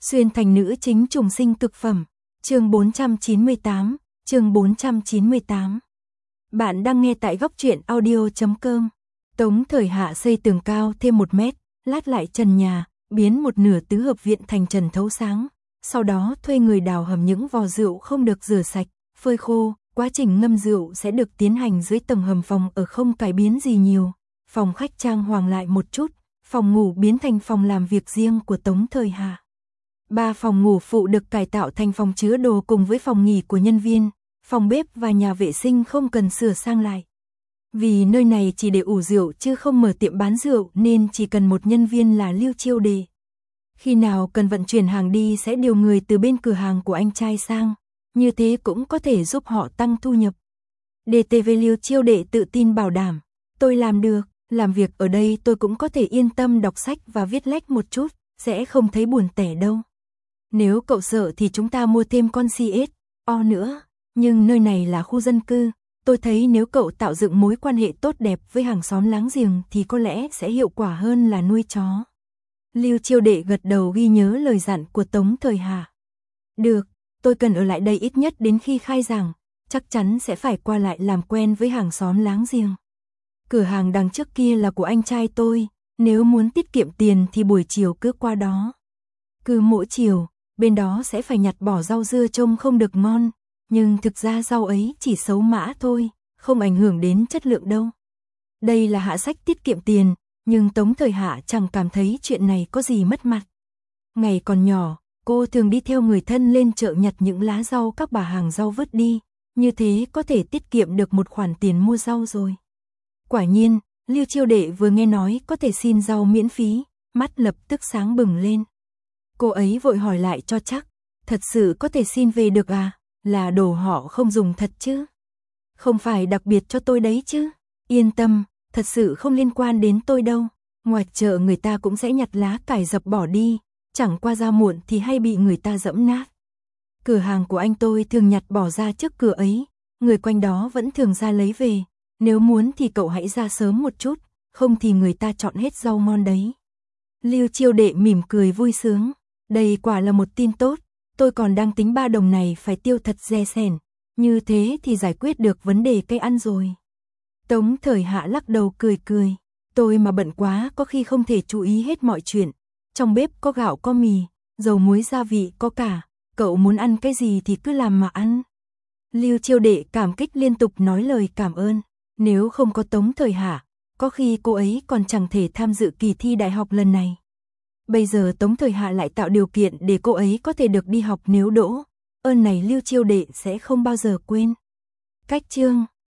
Xuyên thành nữ chính trùng sinh cực phẩm. Chương 498, chương 498. Bạn đang nghe tại góc truyện audio.com. Tống Thời Hạ xây tường cao thêm 1 mét, lát lại trần nhà, biến một nửa tứ hợp viện thành trần thấu sáng. Sau đó thuê người đào hầm những vò rượu không được rửa sạch, phơi khô. Quá trình ngâm rượu sẽ được tiến hành dưới tầng hầm phòng ở không cải biến gì nhiều. Phòng khách trang hoàng lại một chút, phòng ngủ biến thành phòng làm việc riêng của Tống Thời Hạ. 3 phòng ngủ phụ được cải tạo thành phòng chứa đồ cùng với phòng nghỉ của nhân viên, phòng bếp và nhà vệ sinh không cần sửa sang lại. Vì nơi này chỉ để ủ rượu chứ không mở tiệm bán rượu nên chỉ cần một nhân viên là Lưu Chiêu Đệ. Khi nào cần vận chuyển hàng đi sẽ điều người từ bên cửa hàng của anh trai sang, như thế cũng có thể giúp họ tăng thu nhập. DTV Lưu Chiêu Đệ tự tin bảo đảm, tôi làm được, làm việc ở đây tôi cũng có thể yên tâm đọc sách và viết lách một chút, sẽ không thấy buồn tẻ đâu. Nếu cậu sợ thì chúng ta mua thêm con CSO nữa, nhưng nơi này là khu dân cư, tôi thấy nếu cậu tạo dựng mối quan hệ tốt đẹp với hàng xóm láng giềng thì có lẽ sẽ hiệu quả hơn là nuôi chó. Lưu Chiêu Đệ gật đầu ghi nhớ lời dặn của Tống Thời Hạ. Được, tôi cần ở lại đây ít nhất đến khi khai giảng, chắc chắn sẽ phải qua lại làm quen với hàng xóm láng giềng. Cửa hàng đằng trước kia là của anh trai tôi, nếu muốn tiết kiệm tiền thì buổi chiều cứ qua đó. Cứ mỗi chiều, bên đó sẽ phải nhặt bỏ rau dưa trông không được ngon, nhưng thực ra rau ấy chỉ xấu mã thôi, không ảnh hưởng đến chất lượng đâu. Đây là hạ sách tiết kiệm tiền, nhưng Tống Thời Hạ chẳng cảm thấy chuyện này có gì mất mặt. Ngày còn nhỏ, cô thường đi theo người thân lên chợ nhặt những lá rau các bà hàng rau vứt đi, như thế có thể tiết kiệm được một khoản tiền mua rau rồi. Quả nhiên, Lưu Chiêu Đệ vừa nghe nói có thể xin rau miễn phí, mắt lập tức sáng bừng lên. Cô ấy vội hỏi lại cho chắc, thật sự có thể xin về được à, là đồ họ không dùng thật chứ? Không phải đặc biệt cho tôi đấy chứ? Yên tâm, thật sự không liên quan đến tôi đâu. Ngoài chợ người ta cũng sẽ nhặt lá cải dập bỏ đi, chẳng qua ra muộn thì hay bị người ta dẫm nát. Cửa hàng của anh tôi thường nhặt bỏ ra trước cửa ấy, người quanh đó vẫn thường ra lấy về. Nếu muốn thì cậu hãy ra sớm một chút, không thì người ta chọn hết rau ngon đấy. Lưu Chiêu Đệ mỉm cười vui sướng, đây quả là một tin tốt, tôi còn đang tính 3 đồng này phải tiêu thật dè sẻn, như thế thì giải quyết được vấn đề cây ăn rồi. Tống Thời Hạ lắc đầu cười cười, tôi mà bận quá có khi không thể chú ý hết mọi chuyện, trong bếp có gạo có mì, dầu muối gia vị có cả, cậu muốn ăn cái gì thì cứ làm mà ăn. Lưu Chiêu Đệ cảm kích liên tục nói lời cảm ơn. Nếu không có Tống Thời Hạ, có khi cô ấy còn chẳng thể tham dự kỳ thi đại học lần này. Bây giờ Tống Thời Hạ lại tạo điều kiện để cô ấy có thể được đi học nếu đỗ. Ơn này Lưu Chiêu Đệ sẽ không bao giờ quên. Cách chương